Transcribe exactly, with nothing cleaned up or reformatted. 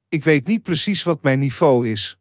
Ik weet niet precies wat mijn niveau is.